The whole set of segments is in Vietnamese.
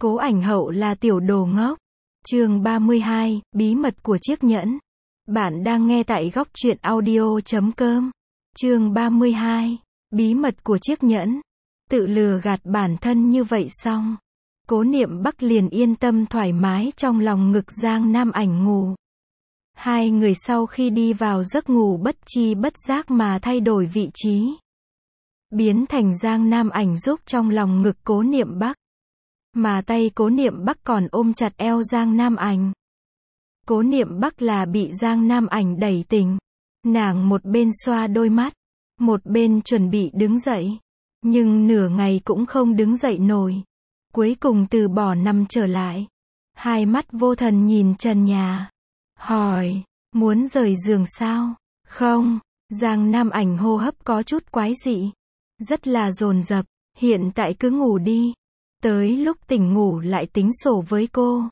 Cố Ảnh Hậu là tiểu đồ ngốc. Chương 32, bí mật của chiếc nhẫn. Bạn đang nghe tại góc truyện audio.com. Chương 32, bí mật của chiếc nhẫn. Tự lừa gạt bản thân như vậy xong, Cố Niệm Bắc liền yên tâm thoải mái trong lòng ngực Giang Nam Ảnh ngủ. Hai người sau khi đi vào giấc ngủ bất chi bất giác mà thay đổi vị trí, biến thành Giang Nam Ảnh giúp trong lòng ngực Cố Niệm Bắc, mà tay Cố Niệm Bắc còn ôm chặt eo Giang Nam Ảnh. Cố Niệm Bắc là bị Giang Nam Ảnh đẩy tỉnh, nàng một bên xoa đôi mắt, một bên chuẩn bị đứng dậy, nhưng nửa ngày cũng không đứng dậy nổi, cuối cùng từ bỏ nằm trở lại, hai mắt vô thần nhìn trần nhà, hỏi, muốn rời giường sao? Không. Giang Nam Ảnh hô hấp có chút quái dị, rất là dồn dập, hiện tại cứ ngủ đi, tới lúc tỉnh ngủ lại tính sổ với cô.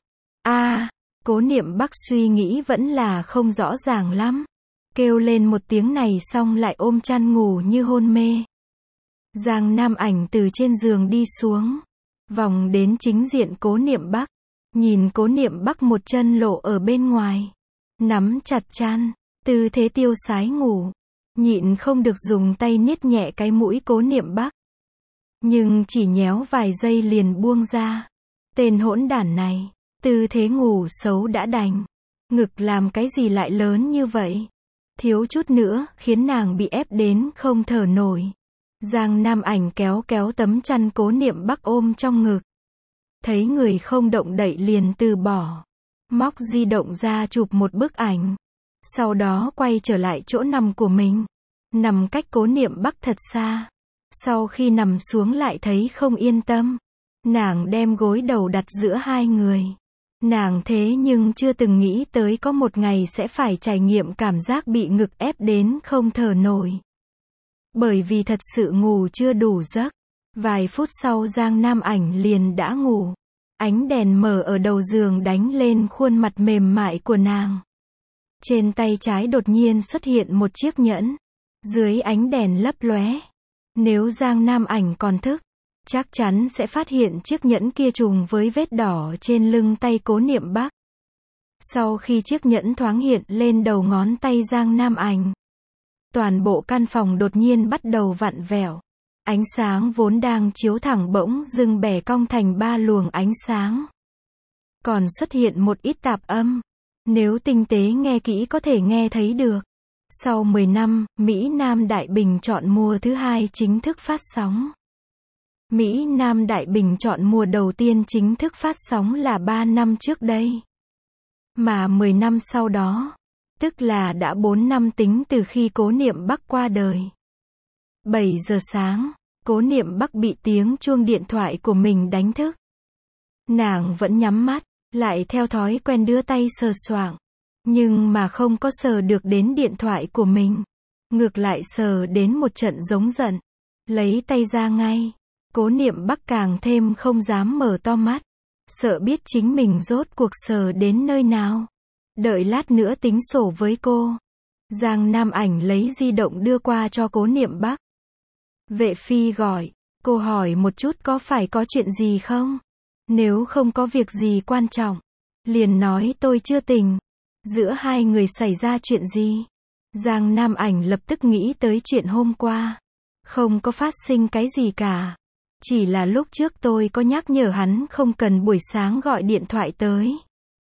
Cố Niệm Bắc suy nghĩ vẫn là không rõ ràng lắm, kêu lên một tiếng này xong lại ôm chăn ngủ như hôn mê. Giang Nam Ảnh từ trên giường đi xuống, vòng đến chính diện Cố Niệm Bắc, nhìn Cố Niệm Bắc một chân lộ ở bên ngoài, nắm chặt chăn, tư thế tiêu sái ngủ, nhịn không được dùng tay niết nhẹ cái mũi Cố Niệm Bắc. Nhưng chỉ nhéo vài giây liền buông ra. Tên hỗn đản này, tư thế ngủ xấu đã đành, ngực làm cái gì lại lớn như vậy? Thiếu chút nữa khiến nàng bị ép đến không thở nổi. Giang Nam Ảnh kéo kéo tấm chăn Cố Niệm Bắc ôm trong ngực, thấy người không động đậy liền từ bỏ, móc di động ra chụp một bức ảnh, sau đó quay trở lại chỗ nằm của mình, nằm cách Cố Niệm Bắc thật xa. Sau khi nằm xuống lại thấy không yên tâm, nàng đem gối đầu đặt giữa hai người. Nàng thế nhưng chưa từng nghĩ tới có một ngày sẽ phải trải nghiệm cảm giác bị ngực ép đến không thở nổi. Bởi vì thật sự ngủ chưa đủ giấc. Vài phút sau Giang Nam Ảnh liền đã ngủ. Ánh đèn mờ ở đầu giường đánh lên khuôn mặt mềm mại của nàng. Trên tay trái đột nhiên xuất hiện một chiếc nhẫn. Dưới ánh đèn lấp lóe. Nếu Giang Nam Ảnh còn thức, chắc chắn sẽ phát hiện chiếc nhẫn kia trùng với vết đỏ trên lưng tay Cố Niệm Bắc. Sau khi chiếc nhẫn thoáng hiện lên đầu ngón tay Giang Nam Ảnh, toàn bộ căn phòng đột nhiên bắt đầu vặn vẹo. Ánh sáng vốn đang chiếu thẳng bỗng dưng bẻ cong thành ba luồng ánh sáng. Còn xuất hiện một ít tạp âm. Nếu tinh tế nghe kỹ có thể nghe thấy được. Sau 10 năm, Mỹ Nam Đại Bình chọn mùa thứ hai chính thức phát sóng. Mỹ Nam Đại Bình chọn mùa đầu tiên chính thức phát sóng là 3 năm trước đây. Mà 10 năm sau đó, tức là đã 4 năm tính từ khi Cố Niệm Bắc qua đời. 7 giờ sáng, Cố Niệm Bắc bị tiếng chuông điện thoại của mình đánh thức. Nàng vẫn nhắm mắt, lại theo thói quen đưa tay sờ soạng. Nhưng mà không có sờ được đến điện thoại của mình. Ngược lại sờ đến một trận giống giận. Lấy tay ra ngay. Cố Niệm Bắc càng thêm không dám mở to mắt. Sợ biết chính mình rốt cuộc sờ đến nơi nào. Đợi lát nữa tính sổ với cô. Giang Nam Ảnh lấy di động đưa qua cho Cố Niệm Bắc. Vệ phi gọi. Cô hỏi một chút có phải có chuyện gì không? Nếu không có việc gì quan trọng, liền nói tôi chưa tỉnh. Giữa hai người xảy ra chuyện gì? Giang Nam Ảnh lập tức nghĩ tới chuyện hôm qua. Không có phát sinh cái gì cả. Chỉ là lúc trước tôi có nhắc nhở hắn không cần buổi sáng gọi điện thoại tới.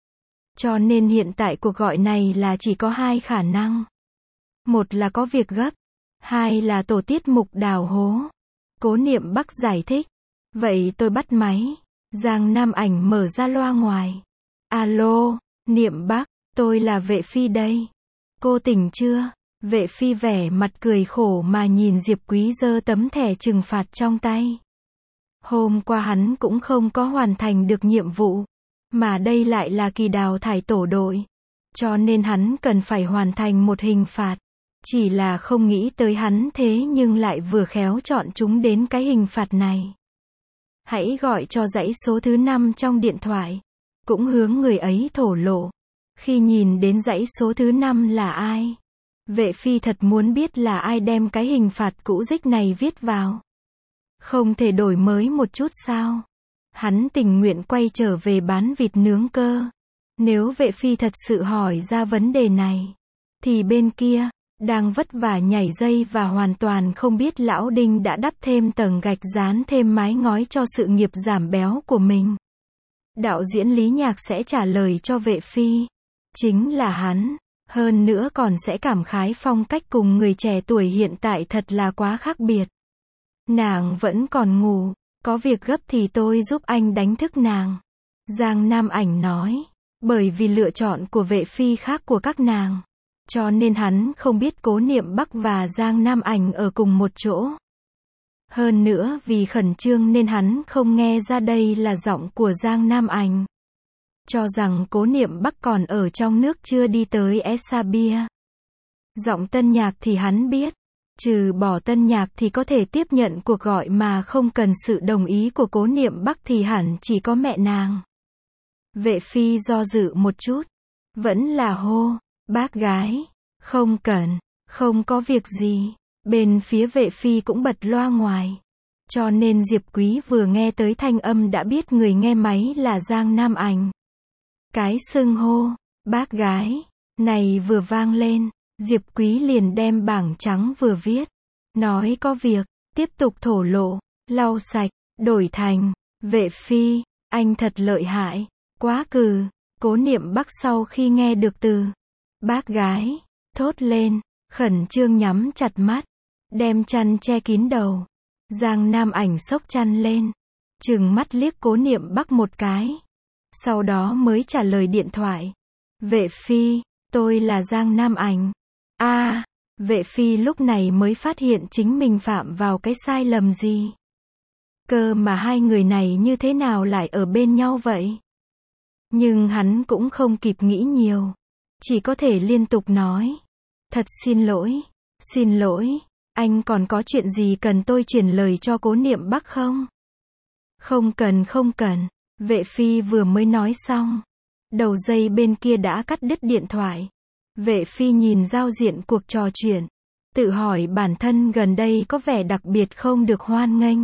Cho nên hiện tại cuộc gọi này là chỉ có hai khả năng. Một là có việc gấp. Hai là tổ tiết mục đào hố. Cố Niệm Bắc giải thích. Vậy tôi bắt máy. Giang Nam Ảnh mở ra loa ngoài. Alo, Niệm Bắc. Tôi là Vệ phi đây. Cô tỉnh chưa? Vệ phi vẻ mặt cười khổ mà nhìn Diệp Quý giơ tấm thẻ trừng phạt trong tay. Hôm qua hắn cũng không có hoàn thành được nhiệm vụ. Mà đây lại là kỳ đào thải tổ đội. Cho nên hắn cần phải hoàn thành một hình phạt. Chỉ là không nghĩ tới hắn thế nhưng lại vừa khéo chọn chúng đến cái hình phạt này. Hãy gọi cho dãy số thứ 5 trong điện thoại. Cũng hướng người ấy thổ lộ. Khi nhìn đến dãy số thứ 5 là ai? Vệ phi thật muốn biết là ai đem cái hình phạt cũ rích này viết vào. Không thể đổi mới một chút sao? Hắn tình nguyện quay trở về bán vịt nướng cơ. Nếu vệ phi thật sự hỏi ra vấn đề này, thì bên kia, đang vất vả nhảy dây và hoàn toàn không biết lão Đinh đã đắp thêm tầng gạch dán thêm mái ngói cho sự nghiệp giảm béo của mình. Đạo diễn Lý Nhạc sẽ trả lời cho vệ phi. Chính là hắn. Hơn nữa còn sẽ cảm khái phong cách cùng người trẻ tuổi hiện tại thật là quá khác biệt. Nàng vẫn còn ngủ. Có việc gấp thì tôi giúp anh đánh thức nàng. Giang Nam Ảnh nói. Bởi vì lựa chọn của vệ phi khác của các nàng, cho nên hắn không biết Cố Niệm Bắc và Giang Nam Ảnh ở cùng một chỗ. Hơn nữa vì khẩn trương nên hắn không nghe ra đây là giọng của Giang Nam Ảnh. Cho rằng Cố Niệm Bắc còn ở trong nước chưa đi tới Esabia. Giọng Tân Nhạc thì hắn biết. Trừ bỏ Tân Nhạc thì có thể tiếp nhận cuộc gọi mà không cần sự đồng ý của Cố Niệm Bắc thì hẳn chỉ có mẹ nàng. Vệ phi do dự một chút. Vẫn là hô. Bác gái. Không cần. Không có việc gì. Bên phía vệ phi cũng bật loa ngoài. Cho nên Diệp Quý vừa nghe tới thanh âm đã biết người nghe máy là Giang Nam Ảnh. Cái xưng hô. Bác gái. Này vừa vang lên. Diệp Quý liền đem bảng trắng vừa viết. Nói có việc. Tiếp tục thổ lộ. Lau sạch. Đổi thành. Vệ phi. Anh thật lợi hại. Quá cừ. Cố Niệm Bắc sau khi nghe được từ bác gái, thốt lên, khẩn trương nhắm chặt mắt, đem chăn che kín đầu. Giang Nam Ảnh xốc chăn lên, trừng mắt liếc Cố Niệm Bắc một cái. Sau đó mới trả lời điện thoại. Vệ phi, tôi là Giang Nam Ảnh. Vệ phi lúc này mới phát hiện chính mình phạm vào cái sai lầm gì. Cơ mà hai người này như thế nào lại ở bên nhau vậy? Nhưng hắn cũng không kịp nghĩ nhiều. Chỉ có thể liên tục nói. Thật xin lỗi, anh còn có chuyện gì cần tôi chuyển lời cho Cố Niệm Bắc không? Không cần, vệ phi vừa mới nói xong. Đầu dây bên kia đã cắt đứt điện thoại. Vệ phi nhìn giao diện cuộc trò chuyện. Tự hỏi bản thân gần đây có vẻ đặc biệt không được hoan nghênh.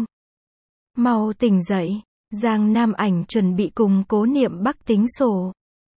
Mau tỉnh dậy. Giang Nam Ảnh chuẩn bị cùng Cố Niệm Bắc tính sổ.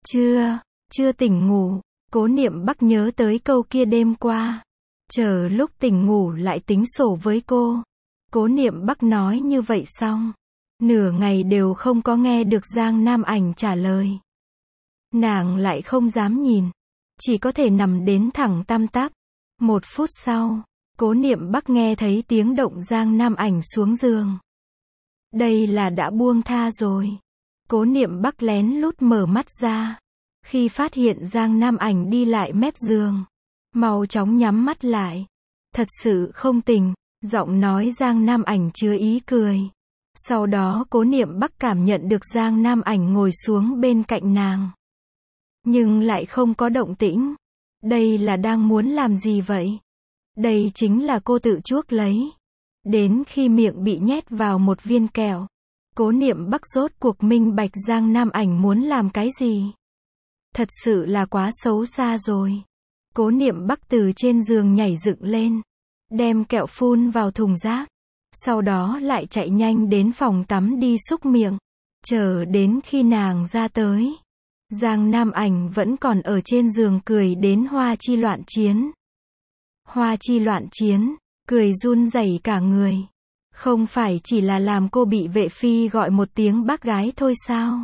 Chưa tỉnh ngủ. Cố Niệm Bắc nhớ tới câu kia đêm qua. Chờ lúc tỉnh ngủ lại tính sổ với cô. Cố Niệm Bắc nói như vậy xong. Nửa ngày đều không có nghe được Giang Nam Ảnh trả lời. Nàng lại không dám nhìn. Chỉ có thể nằm đến thẳng tăm tắp. 1 phút sau, Cố Niệm Bắc nghe thấy tiếng động Giang Nam Ảnh xuống giường. Đây là đã buông tha rồi. Cố Niệm Bắc lén lút mở mắt ra. Khi phát hiện Giang Nam Ảnh đi lại mép giường, mau chóng nhắm mắt lại. Thật sự không tỉnh. Giọng nói Giang Nam Ảnh chứa ý cười. Sau đó Cố Niệm Bắc cảm nhận được Giang Nam Ảnh ngồi xuống bên cạnh nàng. Nhưng lại không có động tĩnh. Đây là đang muốn làm gì vậy? Đây chính là cô tự chuốc lấy. Đến khi miệng bị nhét vào một viên kẹo, Cố Niệm Bắc rốt cuộc minh bạch Giang Nam Ảnh muốn làm cái gì. Thật sự là quá xấu xa rồi. Cố Niệm Bắc từ trên giường nhảy dựng lên, đem kẹo phun vào thùng rác. Sau đó lại chạy nhanh đến phòng tắm đi súc miệng. Chờ đến khi nàng ra tới, Giang Nam Ảnh vẫn còn ở trên giường cười đến hoa chi loạn chiến. Hoa chi loạn chiến, cười run rẩy cả người. Không phải chỉ là làm cô bị vệ phi gọi một tiếng bác gái thôi sao?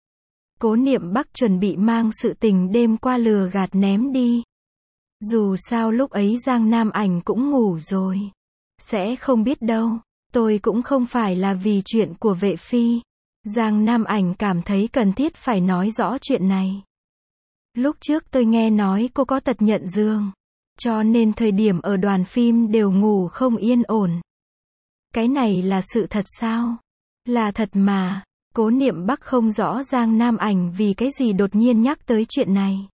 Cố Niệm Bắc chuẩn bị mang sự tình đêm qua lừa gạt ném đi. Dù sao lúc ấy Giang Nam Ảnh cũng ngủ rồi. Sẽ không biết đâu. Tôi cũng không phải là vì chuyện của vệ phi. Giang Nam Ảnh cảm thấy cần thiết phải nói rõ chuyện này. Lúc trước tôi nghe nói cô có tật nhận giường. Cho nên thời điểm ở đoàn phim đều ngủ không yên ổn. Cái này là sự thật sao? Là thật mà. Cố Niệm Bắc không rõ Giang Nam Ảnh vì cái gì đột nhiên nhắc tới chuyện này.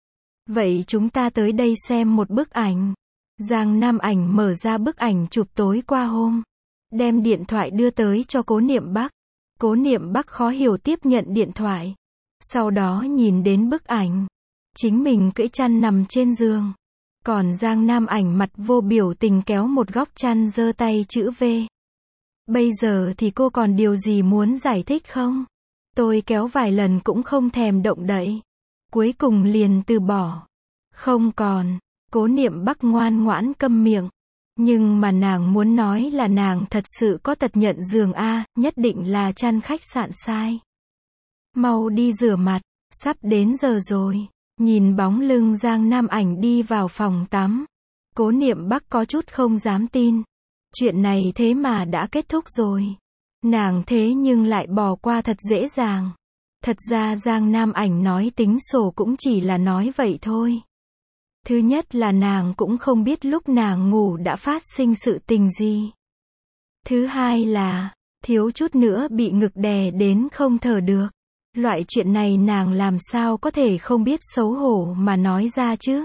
Vậy chúng ta tới đây xem một bức ảnh. Giang Nam Ảnh mở ra bức ảnh chụp tối qua hôm. Đem điện thoại đưa tới cho Cố Niệm Bắc. Cố Niệm Bắc khó hiểu tiếp nhận điện thoại. Sau đó nhìn đến bức ảnh. Chính mình cưỡi chăn nằm trên giường. Còn Giang Nam Ảnh mặt vô biểu tình kéo một góc chăn giơ tay chữ V. Bây giờ thì cô còn điều gì muốn giải thích không? Tôi kéo vài lần cũng không thèm động đậy. Cuối cùng liền từ bỏ. Không còn. Cố Niệm Bắc ngoan ngoãn câm miệng. Nhưng mà nàng muốn nói là nàng thật sự có tật nhận giường a, nhất định là chăn khách sạn sai. Mau đi rửa mặt, sắp đến giờ rồi. Nhìn bóng lưng Giang Nam Ảnh đi vào phòng tắm. Cố Niệm Bắc có chút không dám tin. Chuyện này thế mà đã kết thúc rồi. Nàng thế nhưng lại bỏ qua thật dễ dàng. Thật ra Giang Nam Ảnh nói tính sổ cũng chỉ là nói vậy thôi. Thứ nhất là nàng cũng không biết lúc nàng ngủ đã phát sinh sự tình gì. Thứ hai là, thiếu chút nữa bị ngực đè đến không thở được. Loại chuyện này nàng làm sao có thể không biết xấu hổ mà nói ra chứ.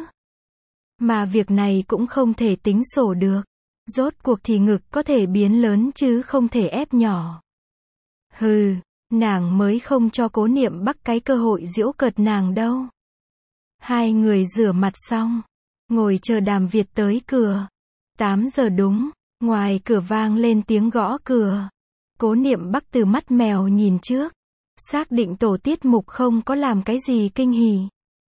Mà việc này cũng không thể tính sổ được. Rốt cuộc thì ngực có thể biến lớn chứ không thể ép nhỏ. Hừ, nàng mới không cho Cố Niệm Bắc cái cơ hội giễu cợt nàng đâu. Hai người rửa mặt xong, ngồi chờ Đàm Việt tới cửa. 8 giờ đúng, ngoài cửa vang lên tiếng gõ cửa. Cố Niệm Bắc từ mắt mèo nhìn trước, xác định tổ tiết mục không có làm cái gì kinh hỉ.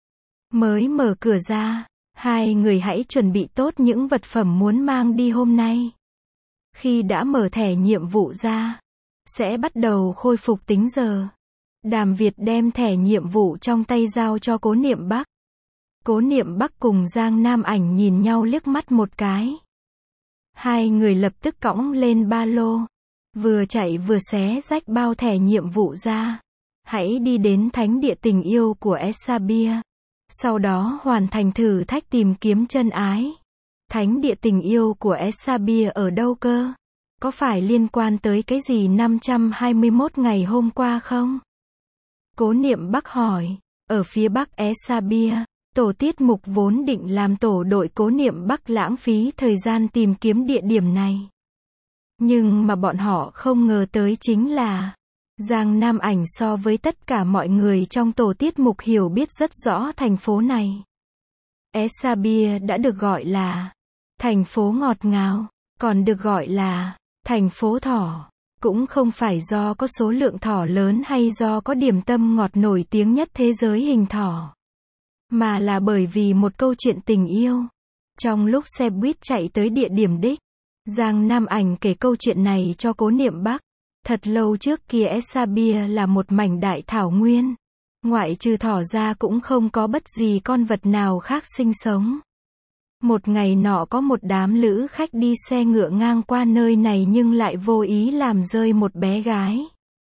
Mới mở cửa ra, hai người hãy chuẩn bị tốt những vật phẩm muốn mang đi hôm nay. Khi đã mở thẻ nhiệm vụ ra, sẽ bắt đầu khôi phục tính giờ. Đàm Việt đem thẻ nhiệm vụ trong tay giao cho Cố Niệm Bắc. Cố Niệm Bắc cùng Giang Nam Ảnh nhìn nhau liếc mắt một cái. Hai người lập tức cõng lên ba lô. Vừa chạy vừa xé rách bao thẻ nhiệm vụ ra. Hãy đi đến thánh địa tình yêu của Esabia. Sau đó hoàn thành thử thách tìm kiếm chân ái. Thánh địa tình yêu của Esabia ở đâu cơ? Có phải liên quan tới cái gì 521 ngày hôm qua không? Cố Niệm Bắc hỏi. Ở phía bắc Esabia, tổ tiết mục vốn định làm tổ đội Cố Niệm Bắc lãng phí thời gian tìm kiếm địa điểm này. Nhưng mà bọn họ không ngờ tới chính là Giang Nam Ảnh so với tất cả mọi người trong tổ tiết mục hiểu biết rất rõ thành phố này. Esabia đã được gọi là thành phố ngọt ngào, còn được gọi là thành phố thỏ. Cũng không phải do có số lượng thỏ lớn hay do có điểm tâm ngọt nổi tiếng nhất thế giới hình thỏ. Mà là bởi vì một câu chuyện tình yêu. Trong lúc xe buýt chạy tới địa điểm đích, Giang Nam Ảnh kể câu chuyện này cho Cố Niệm Bắc. Thật lâu trước kia Esabia là một mảnh đại thảo nguyên. Ngoại trừ thỏ ra cũng không có bất gì con vật nào khác sinh sống. Một ngày nọ có một đám lữ khách đi xe ngựa ngang qua nơi này nhưng lại vô ý làm rơi một bé gái.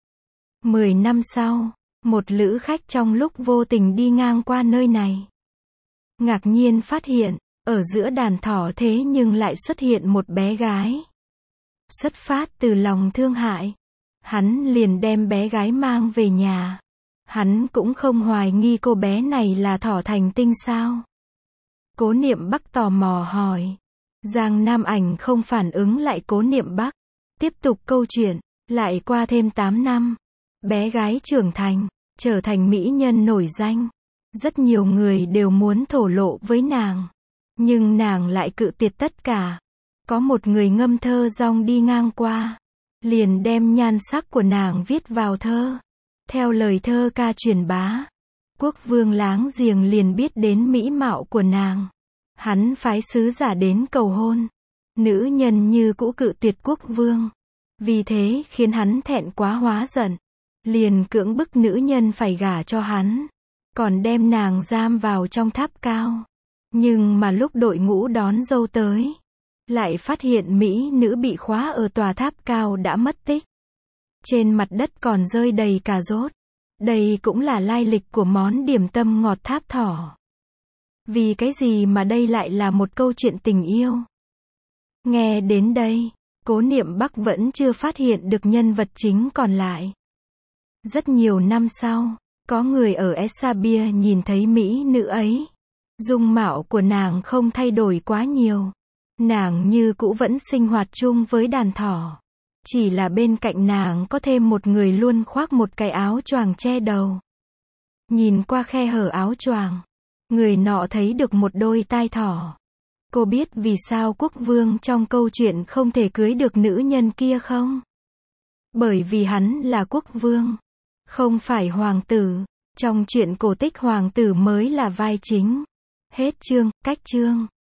10 năm sau, một lữ khách trong lúc vô tình đi ngang qua nơi này. Ngạc nhiên phát hiện, ở giữa đàn thỏ thế nhưng lại xuất hiện một bé gái. Xuất phát từ lòng thương hại, hắn liền đem bé gái mang về nhà. Hắn cũng không hoài nghi cô bé này là thỏ thành tinh sao? Cố Niệm Bắc tò mò hỏi. Giang Nam Ảnh không phản ứng lại Cố Niệm Bắc. Tiếp tục câu chuyện, lại qua thêm 8 năm. Bé gái trưởng thành, trở thành mỹ nhân nổi danh. Rất nhiều người đều muốn thổ lộ với nàng. Nhưng nàng lại cự tuyệt tất cả. Có một người ngâm thơ rong đi ngang qua. Liền đem nhan sắc của nàng viết vào thơ. Theo lời thơ ca truyền bá. Quốc vương láng giềng liền biết đến mỹ mạo của nàng. Hắn phái sứ giả đến cầu hôn. Nữ nhân như cũ cự tuyệt quốc vương. Vì thế khiến hắn thẹn quá hóa giận. Liền cưỡng bức nữ nhân phải gả cho hắn. Còn đem nàng giam vào trong tháp cao. Nhưng mà lúc đội ngũ đón dâu tới, lại phát hiện mỹ nữ bị khóa ở tòa tháp cao đã mất tích. Trên mặt đất còn rơi đầy cà rốt. Đây cũng là lai lịch của món điểm tâm ngọt tháp thỏ. Vì cái gì mà đây lại là một câu chuyện tình yêu? Nghe đến đây, Cố Niệm Bắc vẫn chưa phát hiện được nhân vật chính còn lại. Rất nhiều năm sau, có người ở Esabia nhìn thấy mỹ nữ ấy. Dung mạo của nàng không thay đổi quá nhiều. Nàng như cũ vẫn sinh hoạt chung với đàn thỏ. Chỉ là bên cạnh nàng có thêm một người luôn khoác một cái áo choàng che đầu. Nhìn qua khe hở áo choàng, người nọ thấy được một đôi tai thỏ. Cô biết vì sao quốc vương trong câu chuyện không thể cưới được nữ nhân kia không? Bởi vì hắn là quốc vương, không phải hoàng tử. Trong truyện cổ tích hoàng tử mới là vai chính. Hết chương, cách chương.